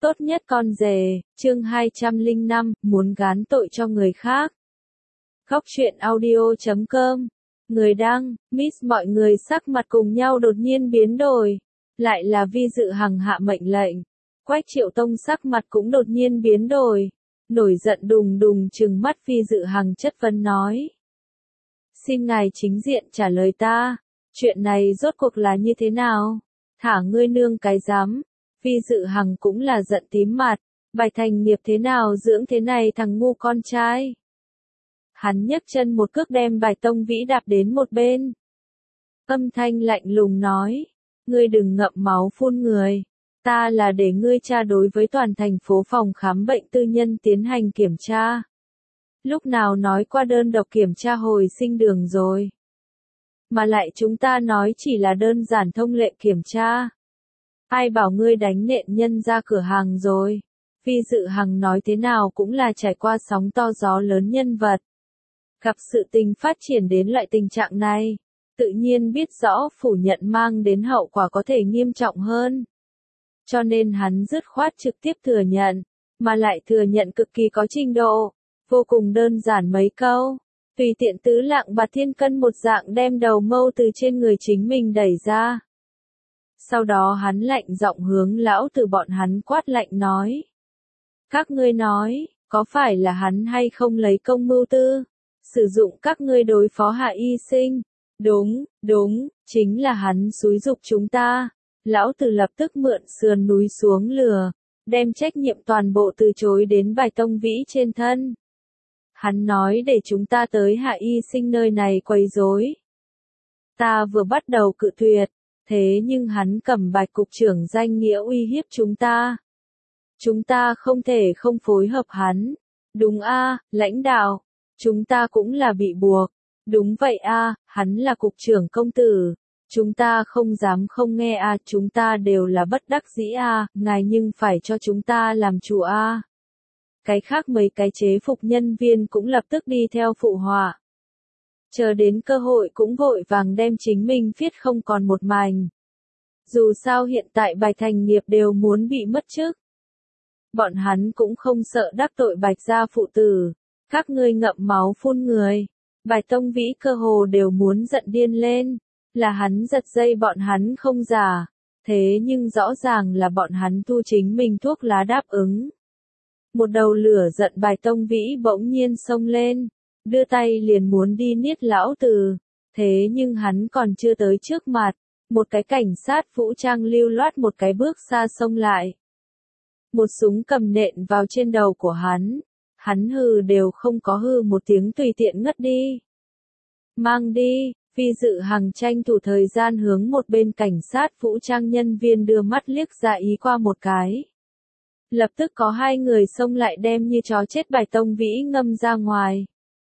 Tốt nhất con rể, chương 205, muốn gán tội cho người khác. Góc truyện audio.com. Người đăng, Miss mọi người sắc mặt cùng nhau đột nhiên biến đổi. Lại là Vi Dự Hằng hạ mệnh lệnh. Quách Triệu Tông sắc mặt cũng đột nhiên biến đổi. Nổi giận đùng đùng trừng mắt Vi Dự Hằng chất vấn nói. Xin ngài chính diện trả lời ta. Chuyện này rốt cuộc là như thế nào? Thả ngươi nương cái giám. Vi Dự Hằng cũng là giận tím mặt, Bạch Thành Nghiệp thế nào dưỡng thế này thằng ngu con trai. Hắn nhấc chân một cước đem Bạch Tông Vĩ đạp đến một bên. Âm thanh lạnh lùng nói, ngươi đừng ngậm máu phun người, ta là để ngươi tra đối với toàn thành phố phòng khám bệnh tư nhân tiến hành kiểm tra. Lúc nào nói qua đơn độc kiểm tra hồi sinh đường rồi. Mà lại chúng ta nói chỉ là đơn giản thông lệ kiểm tra. Ai bảo ngươi đánh nện nhân ra cửa hàng rồi. Vi Dự Hằng nói thế nào cũng là trải qua sóng to gió lớn nhân vật. Gặp sự tình phát triển đến loại tình trạng này, tự nhiên biết rõ phủ nhận mang đến hậu quả có thể nghiêm trọng hơn. Cho nên hắn dứt khoát trực tiếp thừa nhận, mà lại thừa nhận cực kỳ có trình độ, vô cùng đơn giản mấy câu. Tùy tiện tứ lạng bạc thiên cân một dạng đem đầu mâu từ trên người chính mình đẩy ra. Sau đó hắn lạnh giọng hướng lão tử bọn hắn quát lạnh nói. Các ngươi nói, có phải là hắn hay không lấy công mưu tư, sử dụng các ngươi đối phó Hạ Y Sinh? Đúng, chính là hắn xúi giục chúng ta. Lão tử lập tức mượn sườn núi xuống lừa, đem trách nhiệm toàn bộ từ chối đến Bạch Tông Vĩ trên thân. Hắn nói để chúng ta tới Hạ Y Sinh nơi này quấy rối. Ta vừa bắt đầu cự tuyệt. Thế nhưng hắn cầm Bạch cục trưởng danh nghĩa uy hiếp chúng ta. Chúng ta không thể không phối hợp hắn. Đúng a, lãnh đạo. Chúng ta cũng là bị buộc. Đúng vậy a, hắn là cục trưởng công tử. Chúng ta không dám không nghe a, chúng ta đều là bất đắc dĩ a, ngài nhưng phải cho chúng ta làm chủ a. Cái khác mấy cái chế phục nhân viên cũng lập tức đi theo phụ họa. Chờ đến cơ hội cũng vội vàng đem chính mình viết không còn một mảnh. Dù sao hiện tại Bạch Thành Nghiệp đều muốn bị mất chức. Bọn hắn cũng không sợ đắc tội Bạch gia phụ tử. Các ngươi ngậm máu phun người. Bạch Tông Vĩ cơ hồ đều muốn giận điên lên. Là hắn giật dây bọn hắn không giả. Thế nhưng rõ ràng là bọn hắn thu chính mình thuốc lá đáp ứng. Một đầu lửa giận Bạch Tông Vĩ bỗng nhiên xông lên. Đưa tay liền muốn đi niết lão tử. Thế nhưng hắn còn chưa tới trước mặt. Một cái cảnh sát vũ trang lưu loát một cái bước xa xông lại. Một súng cầm nện vào trên đầu của hắn. Hắn hừ đều không có hừ một tiếng tùy tiện ngất đi. Mang đi, Vi Dự Hằng tranh thủ thời gian hướng một bên cảnh sát vũ trang nhân viên đưa mắt liếc ra ý qua một cái. Lập tức có hai người xông lại đem như chó chết Bạch Tông Vĩ ngâm ra ngoài.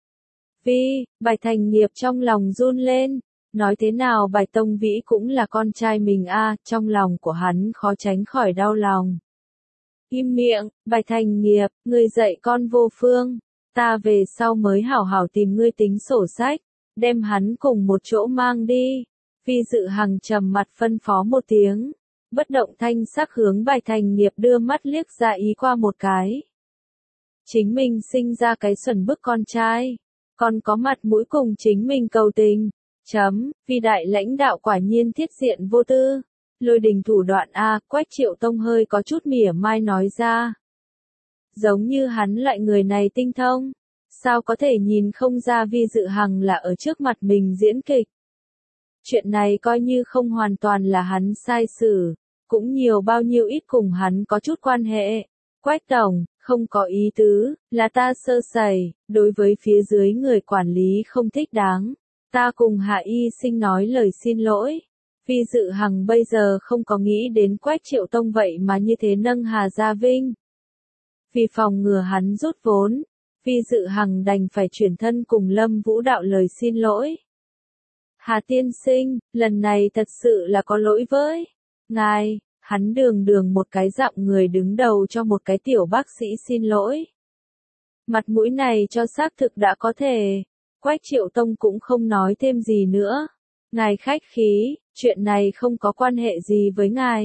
Bạch Thành Nghiệp trong lòng run lên, nói thế nào Bạch Tông Vĩ cũng là con trai mình a, trong lòng của hắn khó tránh khỏi đau lòng. Im miệng, Bạch Thành Nghiệp, ngươi dạy con vô phương, ta về sau mới hảo hảo tìm ngươi tính sổ sách, đem hắn cùng một chỗ mang đi. Vi Dự Hằng trầm mặt phân phó một tiếng, bất động thanh sắc hướng Bạch Thành Nghiệp đưa mắt liếc ra ý qua một cái. Chính mình sinh ra cái xuẩn bức con trai. Còn có mặt mũi cùng chính mình cầu tình. Vì đại lãnh đạo quả nhiên thiết diện vô tư. Lôi đình thủ đoạn a, Quách Triệu Tông hơi có chút mỉa mai nói ra. Giống như hắn loại người này tinh thông. Sao có thể nhìn không ra Vi Dự Hằng là ở trước mặt mình diễn kịch. Chuyện này coi như không hoàn toàn là hắn sai xử. Cũng nhiều bao nhiêu ít cùng hắn có chút quan hệ. Quách Tổng, không có ý tứ, là ta sơ sẩy, đối với phía dưới người quản lý không thích đáng. Ta cùng Hạ Y Sinh nói lời xin lỗi. Vi Dự Hằng bây giờ không có nghĩ đến Quách Triệu Tông vậy mà như thế nâng Hà Gia Vinh. Vì phòng ngừa hắn rút vốn, Vi Dự Hằng đành phải chuyển thân cùng Lâm Vũ Đạo lời xin lỗi. Hà tiên sinh, lần này thật sự là có lỗi với ngài. Hắn đường một cái giọng người đứng đầu cho một cái tiểu bác sĩ xin lỗi. Mặt mũi này cho xác thực đã có thể. Quách Triệu Tông cũng không nói thêm gì nữa. Ngài khách khí, chuyện này không có quan hệ gì với ngài.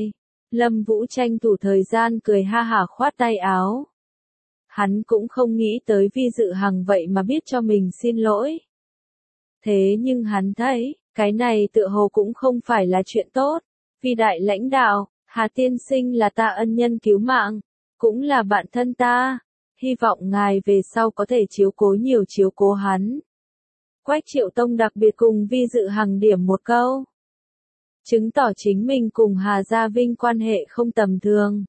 Lâm Vũ tranh thủ thời gian cười ha hả khoát tay áo. Hắn cũng không nghĩ tới Vi Dự Hằng vậy mà biết cho mình xin lỗi. Thế nhưng hắn thấy, cái này tựa hồ cũng không phải là chuyện tốt. Vi đại lãnh đạo, Hà tiên sinh là ta ân nhân cứu mạng, cũng là bạn thân ta. Hy vọng ngài về sau có thể chiếu cố hắn. Quách Triệu Tông đặc biệt cùng Vi Dự Hằng điểm một câu. Chứng tỏ chính mình cùng Hà Gia Vinh quan hệ không tầm thường.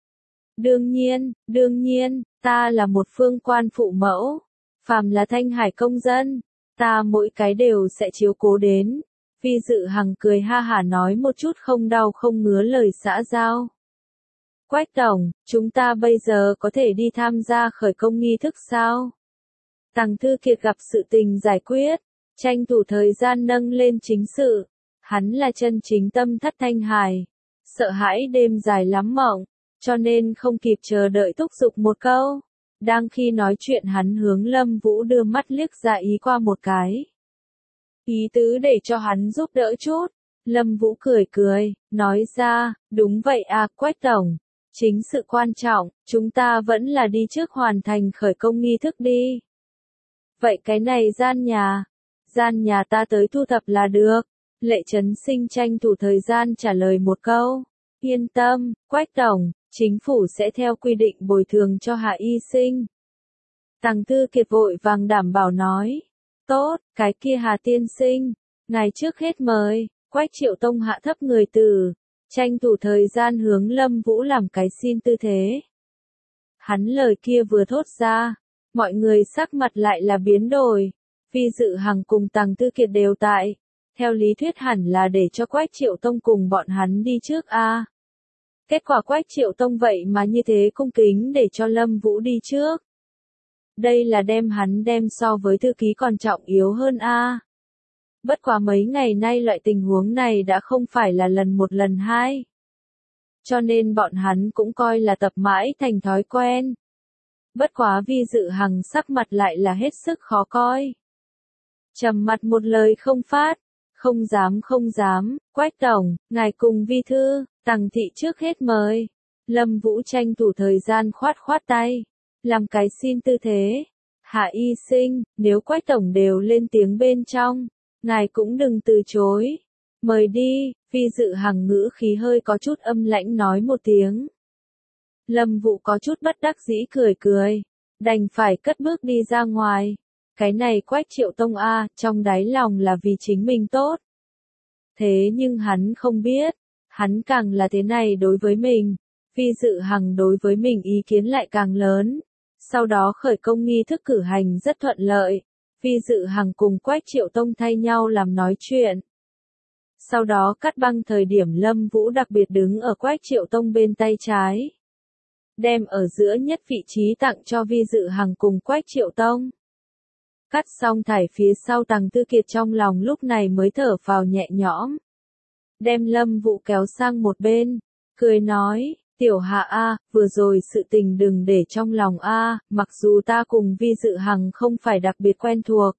Đương nhiên, ta là một phương quan phụ mẫu. Phàm là Thanh Hải công dân, ta mỗi cái đều sẽ chiếu cố đến. Vi Dự Hằng cười ha hả nói một chút không đau không ngứa lời xã giao. Quách tổng, chúng ta bây giờ có thể đi tham gia khởi công nghi thức sao? Tằng Thư Kiệt gặp sự tình giải quyết, tranh thủ thời gian nâng lên chính sự. Hắn là chân chính tâm thất Thanh Hải, sợ hãi đêm dài lắm mộng, cho nên không kịp chờ đợi thúc giục một câu. Đang khi nói chuyện hắn hướng Lâm Vũ đưa mắt liếc ra ý qua một cái. Ý tứ để cho hắn giúp đỡ chút. Lâm Vũ cười, nói ra, đúng vậy à Quách tổng. Chính sự quan trọng, chúng ta vẫn là đi trước hoàn thành khởi công nghi thức đi. Vậy cái này gian nhà ta tới thu thập là được. Lệ Trấn Sinh tranh thủ thời gian trả lời một câu. Yên tâm, Quách tổng, chính phủ sẽ theo quy định bồi thường cho Hạ y sinh. Tằng Thư Kiệt vội vàng đảm bảo nói. Tốt, cái kia Hà tiên sinh, ngài trước hết mời. Quách Triệu Tông hạ thấp người từ, tranh thủ thời gian hướng Lâm Vũ làm cái xin tư thế. Hắn lời kia vừa thốt ra, mọi người sắc mặt lại là biến đổi. Vi Dự Hằng cùng Tằng Thư Kiệt đều tại. Theo lý thuyết hẳn là để cho Quách Triệu Tông cùng bọn hắn đi trước a. Kết quả Quách Triệu Tông vậy mà như thế cung kính để cho Lâm Vũ đi trước. Đây là đem hắn đem so với thư ký còn trọng yếu hơn a. Bất quá mấy ngày nay loại tình huống này đã không phải là lần một lần hai. Cho nên bọn hắn cũng coi là tập mãi thành thói quen. Bất quá Vi Dự Hằng sắc mặt lại là hết sức khó coi. Trầm mặt một lời không phát. Không dám, Quách tổng, ngài cùng Vi thư, Tằng thị trước hết mời. Lâm Vũ tranh thủ thời gian khoát tay, làm cái xin tư thế. Hạ y sinh, nếu Quách tổng đều lên tiếng bên trong, ngài cũng đừng từ chối. Mời đi, Vi Dự Hằng ngữ khí hơi có chút âm lãnh nói một tiếng. Lâm Vũ có chút bất đắc dĩ cười, đành phải cất bước đi ra ngoài. Cái này Quách Triệu Tông a, trong đáy lòng là vì chính mình tốt. Thế nhưng hắn không biết, hắn càng là thế này đối với mình, Vi Dự Hằng đối với mình ý kiến lại càng lớn. Sau đó khởi công nghi thức cử hành rất thuận lợi, Vi Dự Hằng cùng Quách Triệu Tông thay nhau làm nói chuyện. Sau đó cắt băng thời điểm Lâm Vũ đặc biệt đứng ở Quách Triệu Tông bên tay trái. Đem ở giữa nhất vị trí tặng cho Vi Dự Hằng cùng Quách Triệu Tông. Cắt xong thải phía sau Tằng Thư Kiệt trong lòng lúc này mới thở phào nhẹ nhõm. Đem Lâm Vũ kéo sang một bên, cười nói, Tiểu Hạ a, vừa rồi sự tình đừng để trong lòng a, mặc dù ta cùng Vi Dự Hằng không phải đặc biệt quen thuộc.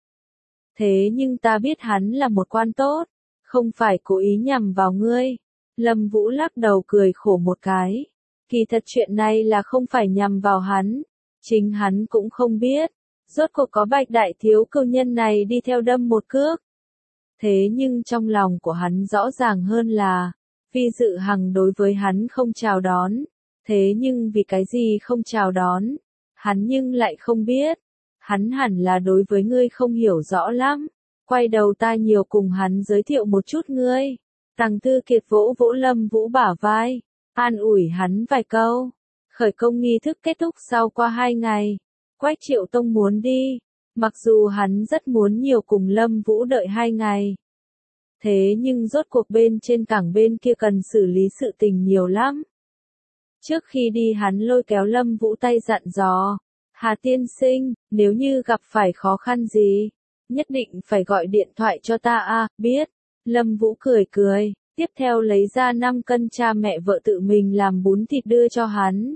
Thế nhưng ta biết hắn là một quan tốt, không phải cố ý nhằm vào ngươi. Lâm Vũ lắc đầu cười khổ một cái. Kỳ thật chuyện này là không phải nhằm vào hắn, chính hắn cũng không biết. Rốt cuộc có Bạch đại thiếu cưu nhân này đi theo đâm một cước. Thế nhưng trong lòng của hắn rõ ràng hơn là, Vi Dự Hằng đối với hắn không chào đón. Thế nhưng vì cái gì không chào đón, hắn nhưng lại không biết. Hắn hẳn là đối với ngươi không hiểu rõ lắm. Quay đầu ta nhiều cùng hắn giới thiệu một chút ngươi. Tằng Thư Kiệt vỗ vỗ Lâm Vũ bả vai, an ủi hắn vài câu. Khởi công nghi thức kết thúc sau qua 2 ngày. Quách Triệu Tông muốn đi, mặc dù hắn rất muốn nhiều cùng Lâm Vũ đợi 2 ngày. Thế nhưng rốt cuộc bên trên cảng bên kia cần xử lý sự tình nhiều lắm. Trước khi đi hắn lôi kéo Lâm Vũ tay dặn dò, Hà tiên sinh, nếu như gặp phải khó khăn gì, nhất định phải gọi điện thoại cho ta a, biết. Lâm Vũ cười, tiếp theo lấy ra 5 cân cha mẹ vợ tự mình làm bún thịt đưa cho hắn.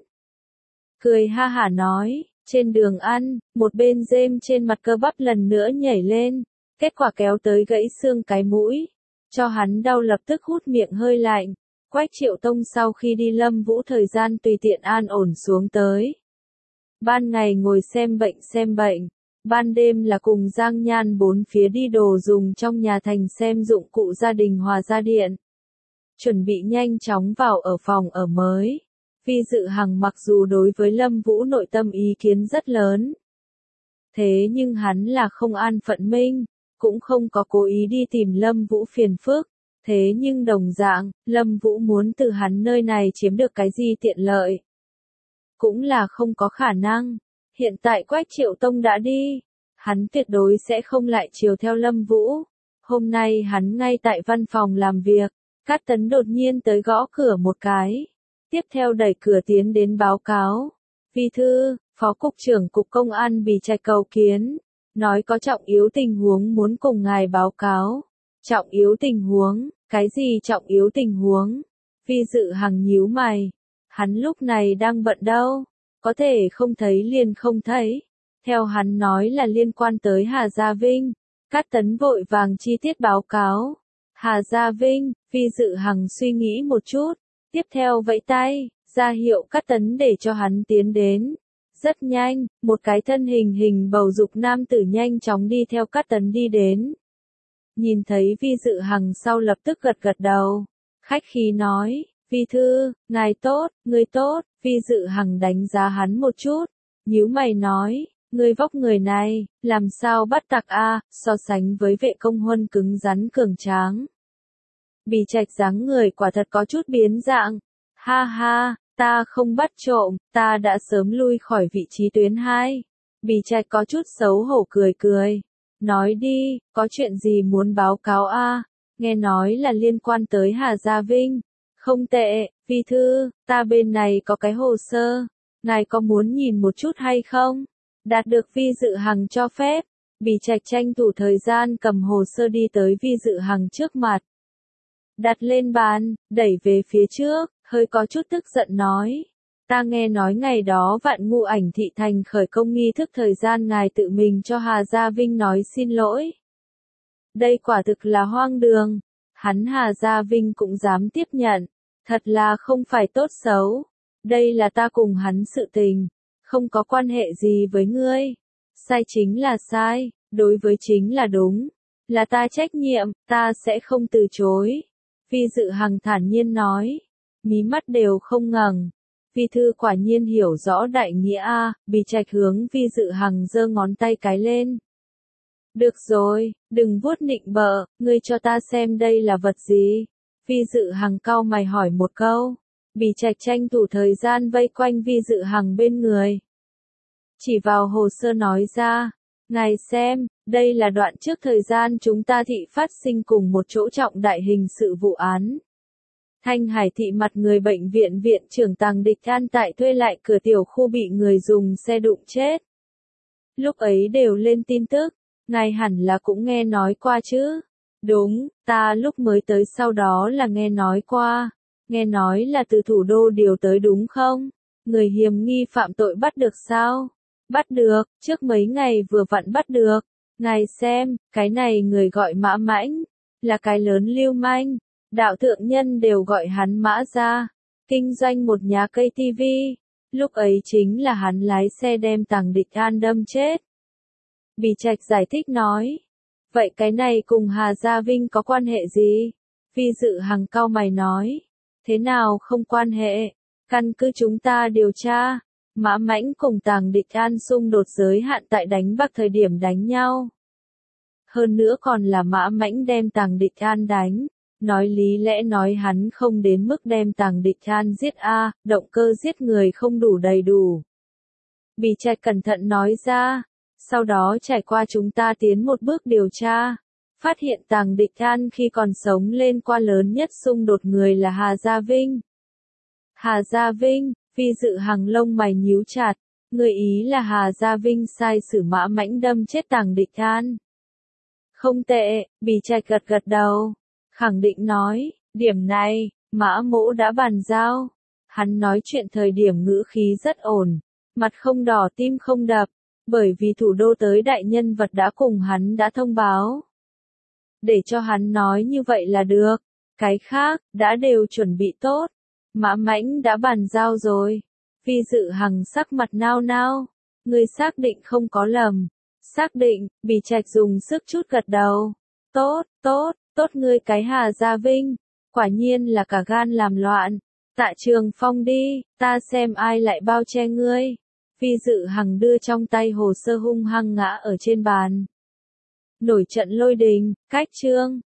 Cười ha hả nói. Trên đường ăn, một bên rêm trên mặt cơ bắp lần nữa nhảy lên, kết quả kéo tới gãy xương cái mũi, cho hắn đau lập tức hút miệng hơi lạnh, Quách Triệu Tông sau khi đi Lâm Vũ thời gian tùy tiện an ổn xuống tới. Ban ngày ngồi xem bệnh, ban đêm là cùng Giang Nhan bốn phía đi đồ dùng trong nhà thành xem dụng cụ gia đình hòa gia điện. Chuẩn bị nhanh chóng vào ở phòng ở mới. Vi Dự Hằng mặc dù đối với Lâm Vũ nội tâm ý kiến rất lớn. Thế nhưng hắn là không an phận minh, cũng không có cố ý đi tìm Lâm Vũ phiền phức. Thế nhưng đồng dạng, Lâm Vũ muốn từ hắn nơi này chiếm được cái gì tiện lợi. Cũng là không có khả năng. Hiện tại Quách Triệu Tông đã đi. Hắn tuyệt đối sẽ không lại chiều theo Lâm Vũ. Hôm nay hắn ngay tại văn phòng làm việc. Cát Tấn đột nhiên tới gõ cửa một cái. Tiếp theo đẩy cửa tiến đến báo cáo. Vi thư, Phó Cục trưởng Cục Công an Bì Trạch cầu kiến. Nói có trọng yếu tình huống muốn cùng ngài báo cáo. Trọng yếu tình huống, cái gì trọng yếu tình huống? Vi Dự Hằng nhíu mày. Hắn lúc này đang bận đâu? Có thể không thấy liền không thấy. Theo hắn nói là liên quan tới Hà Gia Vinh. Cát Tấn vội vàng chi tiết báo cáo. Hà Gia Vinh, Vi Dự Hằng suy nghĩ một chút. Tiếp theo vẫy tay, ra hiệu Cát Tấn để cho hắn tiến đến. Rất nhanh, một cái thân hình bầu dục nam tử nhanh chóng đi theo Cát Tấn đi đến. Nhìn thấy Vi Dự Hằng sau lập tức gật đầu. Khách khí nói, Vi thư, ngài tốt, ngươi tốt. Vi Dự Hằng đánh giá hắn một chút. Nhíu mày nói, ngươi vóc người này, làm sao bắt tặc a, so sánh với Vệ Công Huân cứng rắn cường tráng. Bì Trạch dáng người quả thật có chút biến dạng. Ha ha, ta không bắt trộm, ta đã sớm lui khỏi vị trí tuyến 2. Bì Trạch có chút xấu hổ cười. Nói đi, có chuyện gì muốn báo cáo a? Nghe nói là liên quan tới Hà Gia Vinh. Không tệ, Vi thư, ta bên này có cái hồ sơ. Ngài có muốn nhìn một chút hay không? Đạt được Vi Dự Hằng cho phép. Bì Trạch tranh thủ thời gian cầm hồ sơ đi tới Vi Dự Hằng trước mặt. Đặt lên bàn, đẩy về phía trước, hơi có chút tức giận nói. Ta nghe nói ngày đó Vạn Ngũ Ảnh thị thành khởi công nghi thức thời gian ngài tự mình cho Hà Gia Vinh nói xin lỗi. Đây quả thực là hoang đường. Hắn Hà Gia Vinh cũng dám tiếp nhận. Thật là không phải tốt xấu. Đây là ta cùng hắn sự tình. Không có quan hệ gì với ngươi. Sai chính là sai, đối với chính là đúng. Là ta trách nhiệm, ta sẽ không từ chối. Vi Dự Hằng thản nhiên nói. Mí mắt đều không ngẩng. Vi thư quả nhiên hiểu rõ đại nghĩa a. Bì Trạch hướng Vi Dự Hằng giơ ngón tay cái lên. Được rồi, đừng vuốt nịnh bợ, ngươi cho ta xem đây là vật gì. Vi Dự Hằng cau mày hỏi một câu. Bì Trạch tranh thủ thời gian vây quanh Vi Dự Hằng bên người. Chỉ vào hồ sơ nói ra. Ngài xem, đây là đoạn trước thời gian chúng ta thị phát sinh cùng một chỗ trọng đại hình sự vụ án. Thanh Hải thị mặt người bệnh viện viện trưởng Tàng Địch An tại thuê lại cửa tiểu khu bị người dùng xe đụng chết. Lúc ấy đều lên tin tức, ngài hẳn là cũng nghe nói qua chứ. Đúng, ta lúc mới tới sau đó là nghe nói qua. Nghe nói là từ thủ đô điều tới đúng không? Người hiểm nghi phạm tội bắt được sao? Bắt được, trước mấy ngày vừa vặn bắt được. Ngài xem, cái này người gọi Mã Mãnh, là cái lớn lưu manh. Đạo thượng nhân đều gọi hắn Mã ra. Kinh doanh một nhà cây tivi. Lúc ấy chính là hắn lái xe đem Tàng Địch An đâm chết. Bì Trạch giải thích nói. Vậy cái này cùng Hà Gia Vinh có quan hệ gì? Vi Dự Hằng cau mày nói. Thế nào không quan hệ? Căn cứ chúng ta điều tra. Mã Mãnh cùng Tàng Địch An xung đột giới hạn tại đánh Bắc thời điểm đánh nhau. Hơn nữa còn là Mã Mãnh đem Tàng Địch An đánh. Nói lý lẽ nói hắn không đến mức đem Tàng Địch An giết a, động cơ giết người không đủ đầy đủ. Bì Trạch cẩn thận nói ra. Sau đó trải qua chúng ta tiến một bước điều tra. Phát hiện Tàng Địch An khi còn sống lên qua lớn nhất xung đột người là Hà Gia Vinh. Hà Gia Vinh, Vi Dự Hằng lông mày nhíu chặt. Người ý là Hà Gia Vinh sai sử Mã Mãnh đâm chết Tàng Địch An. Không tệ, Bì Trạch gật đầu. Khẳng định nói, điểm này, Mã Mỗ đã bàn giao. Hắn nói chuyện thời điểm ngữ khí rất ổn. Mặt không đỏ tim không đập. Bởi vì thủ đô tới đại nhân vật đã cùng hắn đã thông báo. Để cho hắn nói như vậy là được. Cái khác, đã đều chuẩn bị tốt. Mã Mãnh đã bàn giao rồi. Phi Dự Hằng sắc mặt nao nao. Ngươi xác định không có lầm. Xác định, Bỉ Trạch dùng sức chút gật đầu. Tốt, tốt, tốt ngươi cái Hà Gia Vinh. Quả nhiên là cả gan làm loạn. Tạ Trường Phong đi, ta xem ai lại bao che ngươi. Phi Dự Hằng đưa trong tay hồ sơ hung hăng ngã ở trên bàn. Nổi trận lôi đình, cách chương.